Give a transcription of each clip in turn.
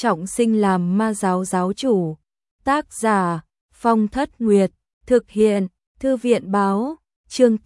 trọng sinh làm ma giáo giáo chủ. Tác giả Phong Thất Nguyệt, thực hiện Thư viện báo, chương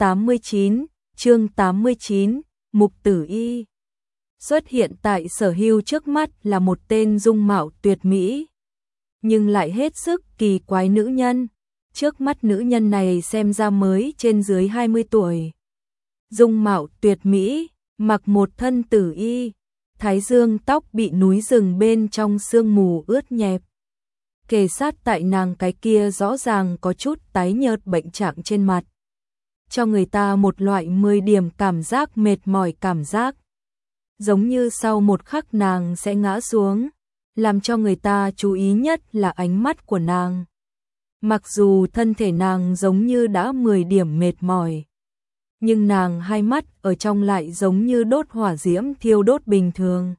89, Mục Tử Y. Xuất hiện tại Sở Hưu trước mắt là một tên dung mạo tuyệt mỹ, nhưng lại hết sức kỳ quái nữ nhân. Trước mắt nữ nhân này xem ra mới trên dưới 20 tuổi. Dung mạo tuyệt mỹ, mặc một thân tử y, thái dương tóc bị núi rừng bên trong sương mù ướt nhẹp. Kề sát tại nàng cái kia rõ ràng có chút tái nhợt bệnh trạng trên mặt, cho người ta một loại 10 điểm cảm giác mệt mỏi cảm giác. Giống như sau một khắc nàng sẽ ngã xuống, làm cho người ta chú ý nhất là ánh mắt của nàng. Mặc dù thân thể nàng giống như đã 10 điểm mệt mỏi, nhưng nàng hai mắt ở trong lại giống như đốt hỏa diễm thiêu đốt bình thường.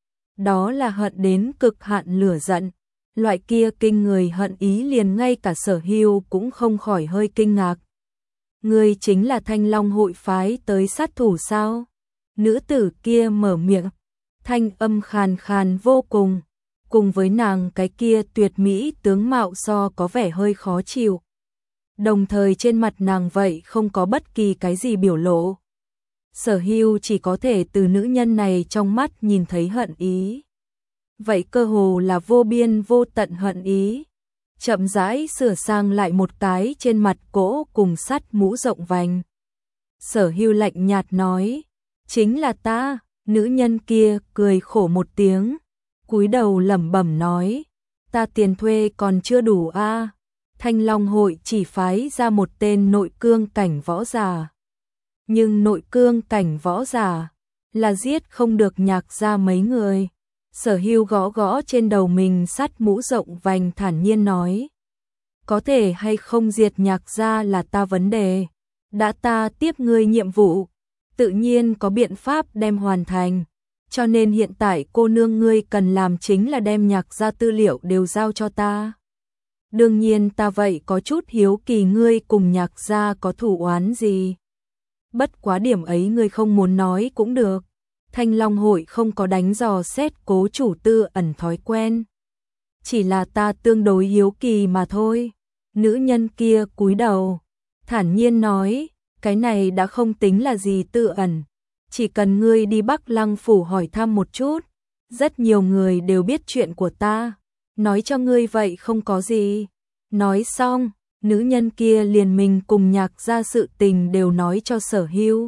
Đó là hận đến cực hạn lửa giận, loại kia kinh người hận ý liền ngay cả Sở Hưu cũng không khỏi hơi kinh ngạc. Ngươi chính là Thanh Long hội phái tới sát thủ sao? Nữ tử kia mở miệng, thanh âm khàn khàn vô cùng, cùng với nàng cái kia tuyệt mỹ tướng mạo so có vẻ hơi khó chịu. Đồng thời trên mặt nàng vậy không có bất kỳ cái gì biểu lộ. Sở Hưu chỉ có thể từ nữ nhân này trong mắt nhìn thấy hận ý. Vậy cơ hồ là vô biên vô tận hận ý. Chậm rãi sửa sang lại một cái trên mặt cỗ cùng sắt mũ rộng vành. Sở Hưu lạnh nhạt nói, chính là ta. Nữ nhân kia cười khổ một tiếng, cúi đầu lẩm bẩm nói, ta tiền thuê còn chưa đủ a. Thanh Long hội chỉ phái ra một tên nội cương cảnh võ giả. Nhưng nội cương cảnh võ giả là giết không được Nhạc gia mấy người. Sở Hưu gõ gõ trên đầu mình sắt mũ rộng vành thản nhiên nói, có thể hay không diệt Nhạc gia là ta vấn đề. Đã ta tiếp ngươi nhiệm vụ, tự nhiên có biện pháp đem hoàn thành. Cho nên hiện tại cô nương ngươi cần làm chính là đem Nhạc gia tư liệu đều giao cho ta. Đương nhiên ta vậy có chút hiếu kỳ ngươi cùng Nhạc gia có thủ oán gì. Bất quá điểm ấy ngươi không muốn nói cũng được. Thanh Long hội không có đánh dò xét cố chủ tư ẩn thói quen. Chỉ là ta tương đối hiếu kỳ mà thôi. Nữ nhân kia cúi đầu, thản nhiên nói, cái này đã không tính là gì tư ẩn. Chỉ cần ngươi đi Bắc Lăng phủ hỏi thăm một chút, rất nhiều người đều biết chuyện của ta. Nói cho ngươi vậy không có gì. Nói xong, nữ nhân kia liền mình cùng Nhạc gia sự tình đều nói cho Sở Hưu.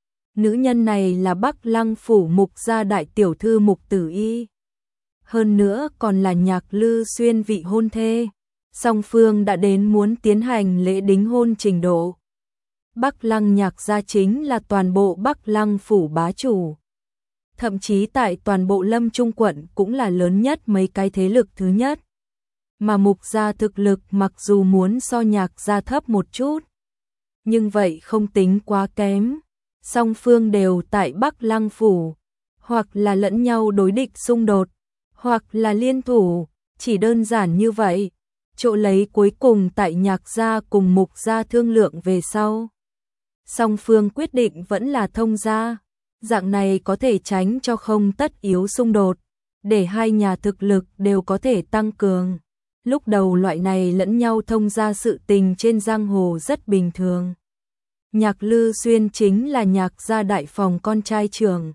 Nữ nhân này là Bắc Lăng phủ Mục gia đại tiểu thư Mục Tử Y. Hơn nữa còn là Nhạc Lư Xuyên vị hôn thê. Song phương đã đến muốn tiến hành lễ đính hôn trình độ. Bắc Lăng Nhạc gia chính là toàn bộ Bắc Lăng phủ bá chủ. Thậm chí tại toàn bộ Lâm Trung quận cũng là lớn nhất mấy cái thế lực thứ nhất. Mà Mục gia thực lực mặc dù muốn so Nhạc gia thấp một chút, nhưng vậy không tính quá kém. Song phương đều tại Bắc Lăng phủ, hoặc là lẫn nhau đối địch xung đột, hoặc là liên thủ, chỉ đơn giản như vậy. Chỗ lấy cuối cùng tại Nhạc gia cùng Mục gia thương lượng về sau. Song phương quyết định vẫn là thông gia, dạng này có thể tránh cho không tất yếu xung đột, để hai nhà thực lực đều có thể tăng cường. Lúc đầu loại này lẫn nhau thông gia sự tình trên giang hồ rất bình thường. Nhạc Lư Xuyên chính là Nhạc gia đại phòng con trai trưởng.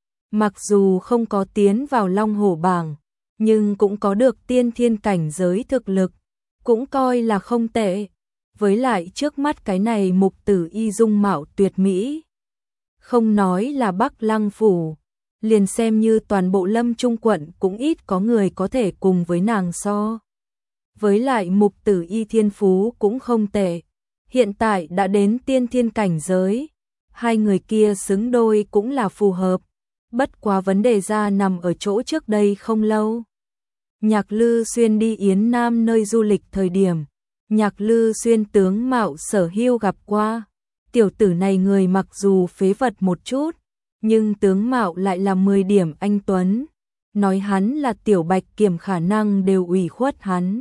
Mặc dù không có tiến vào Long Hổ bảng, nhưng cũng có được tiên thiên cảnh giới thực lực, cũng coi là không tệ. Với lại trước mắt cái này Mục Tử Y dung mạo tuyệt mỹ. Không nói là Bắc Lăng phủ, liền xem như toàn bộ Lâm Trung quận cũng ít có người có thể cùng với nàng so. Với lại Mục Tử Y thiên phú cũng không tệ. Hiện tại đã đến tiên thiên cảnh giới, hai người kia xứng đôi cũng là phù hợp. Bất quá vấn đề ra nằm ở chỗ trước đây không lâu. Nhạc Lư Xuyên đi Yến Nam nơi du lịch thời điểm, Nhạc Lư Xuyên tướng mạo Sở Hưu gặp qua. Tiểu tử này người mặc dù phế vật một chút, nhưng tướng mạo lại là 10 điểm anh tuấn. Nói hắn là Tiểu Bạch Kiểm khả năng đều ủy khuất hắn.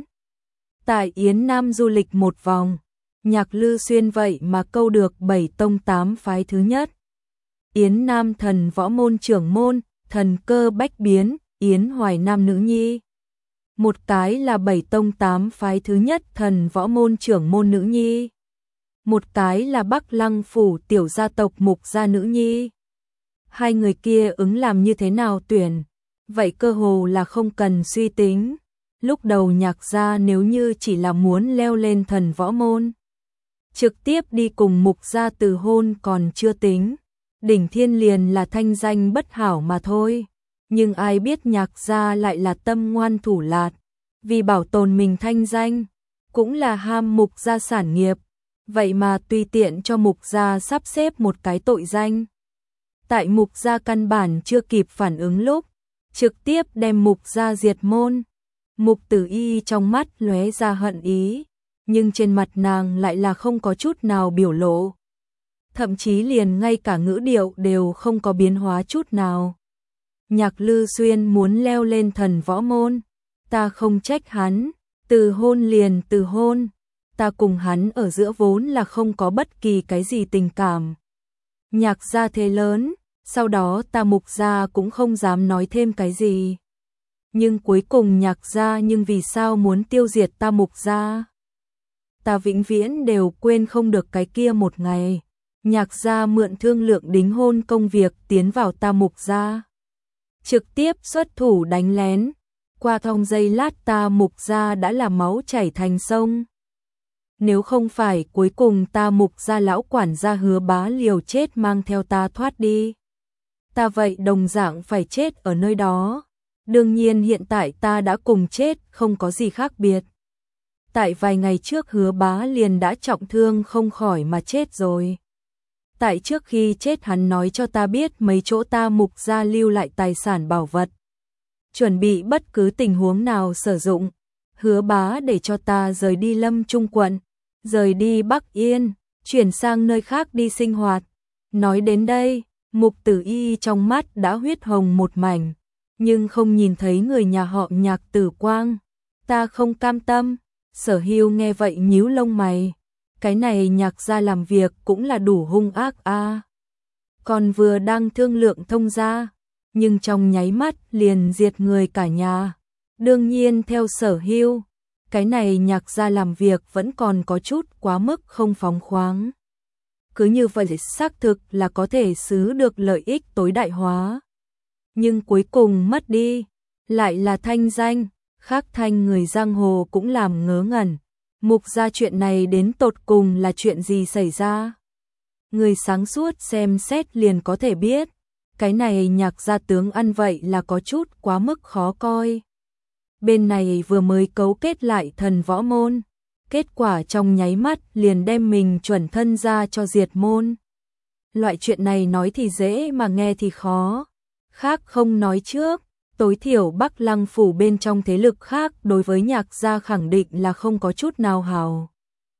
Tại Yến Nam du lịch một vòng, Nhạc Lư Xuyên vậy mà câu được 7 tông 8 phái thứ nhất. Yến Nam thần võ môn trưởng môn, thần cơ bách biến, Yến Hoài Nam nữ nhi. Một cái là 7 tông 8 phái thứ nhất Thần Võ Môn trưởng môn nữ nhi. Một cái là Bắc Lăng phủ tiểu gia tộc Mục gia nữ nhi. Hai người kia ứng làm như thế nào tuyển? Vậy cơ hồ là không cần suy tính. Lúc đầu Nhạc gia nếu như chỉ là muốn leo lên Thần Võ Môn, trực tiếp đi cùng Mục gia từ hôn còn chưa tính. Đỉnh Thiên liền là thanh danh bất hảo mà thôi. Nhưng ai biết Nhạc gia lại là tâm ngoan thủ lạt, vì bảo tồn mình thanh danh, cũng là ham Mục gia sản nghiệp, vậy mà tùy tiện cho Mục gia sắp xếp một cái tội danh. Tại Mục gia căn bản chưa kịp phản ứng lúc, trực tiếp đem Mục gia diệt môn. Mục Tử Y trong mắt lóe ra hận ý, nhưng trên mặt nàng lại là không có chút nào biểu lộ. Thậm chí liền ngay cả ngữ điệu đều không có biến hóa chút nào. Nhạc Lư Xuyên muốn leo lên Thần Võ Môn, ta không trách hắn, từ hôn liền từ hôn, ta cùng hắn ở giữa vốn là không có bất kỳ cái gì tình cảm. Nhạc gia thế lớn, sau đó ta Mục gia cũng không dám nói thêm cái gì. Nhưng cuối cùng Nhạc gia nhưng vì sao muốn tiêu diệt ta Mục gia? Ta vĩnh viễn đều quên không được cái kia một ngày. Nhạc gia mượn thương lượng đính hôn công việc tiến vào ta Mục gia, trực tiếp xuất thủ đánh lén. Qua thông giây lát ta Mục gia đã là máu chảy thành sông. Nếu không phải cuối cùng ta Mục gia lão quản gia Hứa Bá liều chết mang theo ta thoát đi, ta vậy đồng dạng phải chết ở nơi đó. Đương nhiên hiện tại ta đã cùng chết không có gì khác biệt. Tại vài ngày trước Hứa Bá liền đã trọng thương không khỏi mà chết rồi. Tại trước khi chết hắn nói cho ta biết mấy chỗ ta Mục gia lưu lại tài sản bảo vật, chuẩn bị bất cứ tình huống nào sử dụng. Hứa Bá để cho ta rời đi Lâm Trung quận, rời đi Bắc Yên, chuyển sang nơi khác đi sinh hoạt. Nói đến đây, Mục Tử Y trong mắt đã huyết hồng một mảnh, nhưng không nhìn thấy người nhà họ Nhạc Tử Quang. Ta không cam tâm. Sở Hưu nghe vậy nhíu lông mày. Cái này Nhạc gia làm việc cũng là đủ hung ác a. Còn vừa đang thương lượng thông gia, nhưng trong nháy mắt liền diệt người cả nhà. Đương nhiên theo Sở Hưu, cái này Nhạc gia làm việc vẫn còn có chút quá mức không phóng khoáng. Cứ như vậy xác thực là có thể xứ được lợi ích tối đại hóa, nhưng cuối cùng mất đi lại là thanh danh. Khác thanh người giang hồ cũng làm ngớ ngẩn. Mục gia chuyện này đến tột cùng là chuyện gì xảy ra? Người sáng suốt xem xét liền có thể biết, cái này Nhạc gia tướng ăn vậy là có chút quá mức khó coi. Bên này vừa mới cấu kết lại Thần Võ Môn, kết quả trong nháy mắt liền đem mình chuẩn thân ra cho diệt môn. Loại chuyện này nói thì dễ mà nghe thì khó. Khác không nói trước, tối thiểu Bắc Lăng phủ bên trong thế lực khác đối với Nhạc gia khẳng định là không có chút nào hào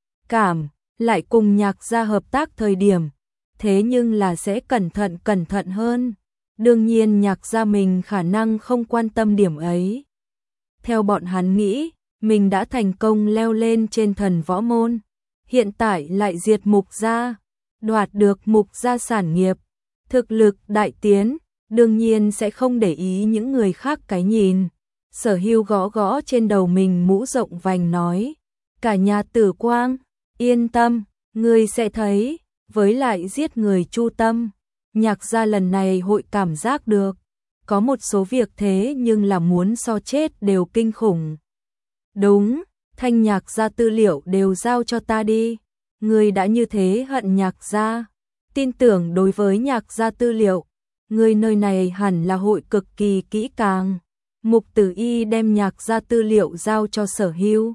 cảm, lại cùng Nhạc gia hợp tác thời điểm, thế nhưng là sẽ cẩn thận hơn. Đương nhiên Nhạc gia mình khả năng không quan tâm điểm ấy. Theo bọn hắn nghĩ, mình đã thành công leo lên trên Thần Võ Môn, hiện tại lại diệt Mục gia, đoạt được Mục gia sản nghiệp, thực lực đại tiến, đương nhiên sẽ không để ý những người khác cái nhìn. Sở Hưu gõ gõ trên đầu mình mũ rộng vành nói, cả nhà Tử Quang, yên tâm, ngươi sẽ thấy, với lại giết người chu tâm, Nhạc gia lần này hội cảm giác được, có một số việc thế nhưng là muốn so chết đều kinh khủng. Đúng, thanh Nhạc gia tư liệu đều giao cho ta đi, ngươi đã như thế hận Nhạc gia, tin tưởng đối với Nhạc gia tư liệu, người nơi này hẳn là hội cực kỳ kỹ càng. Mục Tử Y đem Nhạc gia tư liệu giao cho Sở Hưu.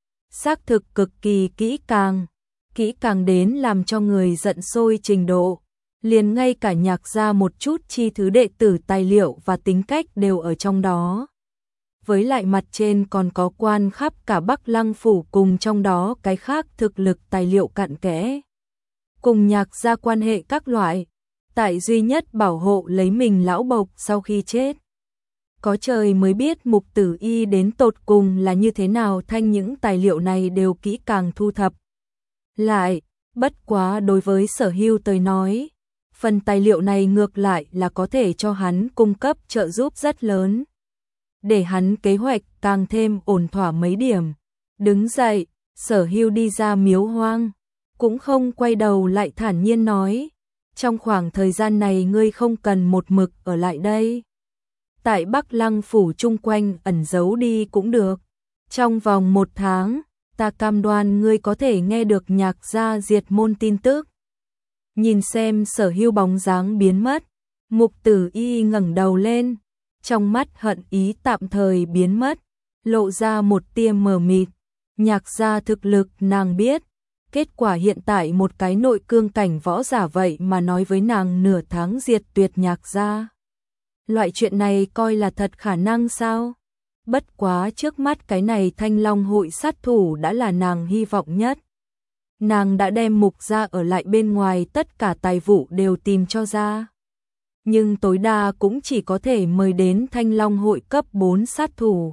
Xác thực cực kỳ kỹ càng đến làm cho người giận sôi trình độ. Liền ngay cả Nhạc gia một chút chi thứ đệ tử tài liệu và tính cách đều ở trong đó. Với lại mặt trên còn có quan khắp cả Bắc Lăng phủ cùng trong đó cái khác thực lực tài liệu cặn kẽ. Cùng Nhạc gia quan hệ các loại. Tại duy nhất bảo hộ lấy mình lão bộc sau khi chết. Có trời mới biết Mục Tử Y đến tột cùng là như thế nào thanh những tài liệu này đều kỹ càng thu thập. Lại, bất quá đối với Sở Hưu tới nói, phần tài liệu này ngược lại là có thể cho hắn cung cấp trợ giúp rất lớn. để hắn kế hoạch càng thêm ổn thỏa mấy điểm. Đứng dậy, Sở Hưu đi ra miếu hoang, cũng không quay đầu lại thản nhiên nói, trong khoảng thời gian này ngươi không cần một mực ở lại đây. Tại Bắc Lăng phủ chung quanh ẩn giấu đi cũng được. Trong vòng 1 tháng, ta cam đoan ngươi có thể nghe được Nhạc gia diệt môn tin tức. Nhìn xem Sở Hưu bóng dáng biến mất, Mục Tử Y ngẩng đầu lên, trong mắt hận ý tạm thời biến mất, lộ ra một tia mờ mịt. Nhạc gia thực lực nàng biết, kết quả hiện tại một cái nội cương cảnh võ giả vậy mà nói với nàng nửa tháng diệt tuyệt Nhạc gia. Loại chuyện này coi là thật khả năng sao? Bất quá trước mắt cái này Thanh Long hội sát thủ đã là nàng hy vọng nhất. Nàng đã đem Mục gia ở lại bên ngoài tất cả tài vụ đều tìm cho ra. Nhưng tối đa cũng chỉ có thể mời đến Thanh Long hội cấp 4 sát thủ.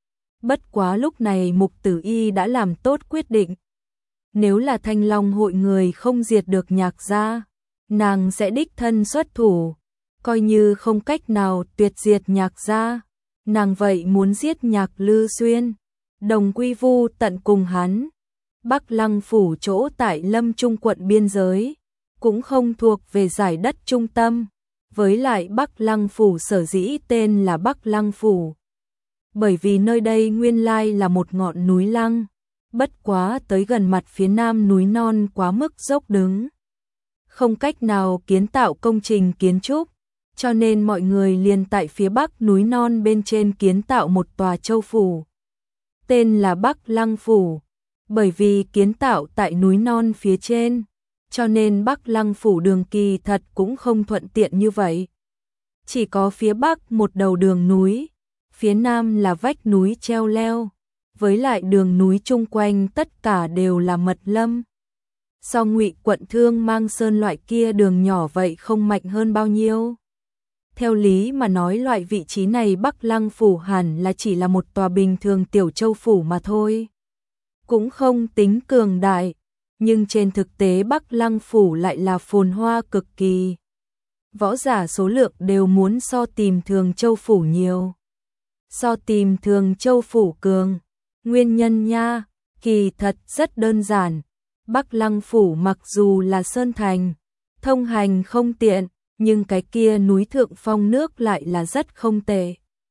Bất quá lúc này Mục Tử Y đã làm tốt quyết định. Nếu là Thanh Long hội người không diệt được Nhạc gia, nàng sẽ đích thân xuất thủ. Coi như không cách nào tuyệt diệt Nhạc gia, nàng vậy muốn giết Nhạc Lư Xuyên, đồng quy vu tận cùng hắn. Bắc Lăng phủ chỗ tại Lâm Trung quận biên giới, cũng không thuộc về giải đất trung tâm. Với lại Bắc Lăng phủ sở dĩ tên là Bắc Lăng phủ, bởi vì nơi đây nguyên lai là một ngọn núi lăng, bất quá tới gần mặt phía nam núi non quá mức dốc đứng, không cách nào kiến tạo công trình kiến trúc, cho nên mọi người liền tại phía bắc núi non bên trên kiến tạo một tòa châu phủ, tên là Bắc Lăng phủ. Bởi vì kiến tạo tại núi non phía trên, cho nên Bắc Lăng phủ đường kỳ thật cũng không thuận tiện như vậy. Chỉ có phía bắc một đầu đường núi, phía nam là vách núi treo leo, với lại đường núi chung quanh tất cả đều là mật lâm. So Ngụy quận Thương Mang Sơn loại kia đường nhỏ vậy không mạnh hơn bao nhiêu. Theo lý mà nói loại vị trí này Bắc Lăng phủ hẳn là chỉ là một tòa bình thường tiểu châu phủ mà thôi. Cũng không tính cường đại, nhưng trên thực tế Bắc Lăng phủ lại là phồn hoa cực kỳ. Võ giả số lượng đều muốn so tìm Thường Châu phủ nhiều. So tìm Thường Châu phủ cường, nguyên nhân nha, kỳ thật rất đơn giản. Bắc Lăng phủ mặc dù là sơn thành, thông hành không tiện, nhưng cái kia núi thượng phong nước lại là rất không tệ.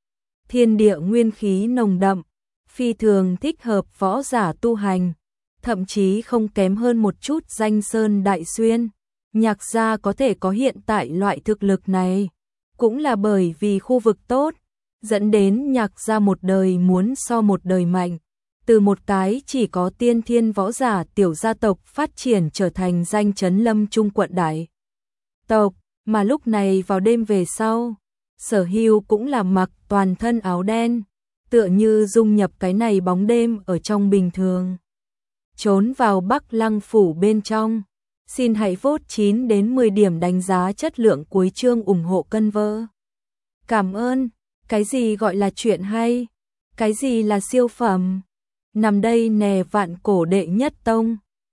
Thiên địa nguyên khí nồng đậm, phi thường thích hợp võ giả tu hành, thậm chí không kém hơn một chút Danh Sơn Đại Xuyên. Nhạc gia có thể có hiện tại loại thực lực này, cũng là bởi vì khu vực tốt, dẫn đến Nhạc gia một đời muốn so một đời mạnh, từ một cái chỉ có tiên thiên võ giả tiểu gia tộc phát triển trở thành danh chấn Lâm Trung quận đại tộc, mà lúc này vào đêm về sau, Sở Hưu cũng là mặc toàn thân áo đen, tựa như dung nhập cái này bóng đêm ở trong bình thường. Trốn vào Bắc Lăng phủ bên trong. Xin hãy vote 9 đến 10 điểm đánh giá chất lượng cuối chương ủng hộ cân vơ. Cảm ơn. Cái gì gọi là chuyện hay? Cái gì là siêu phẩm? Nằm đây nè Vạn Cổ đệ nhất tông.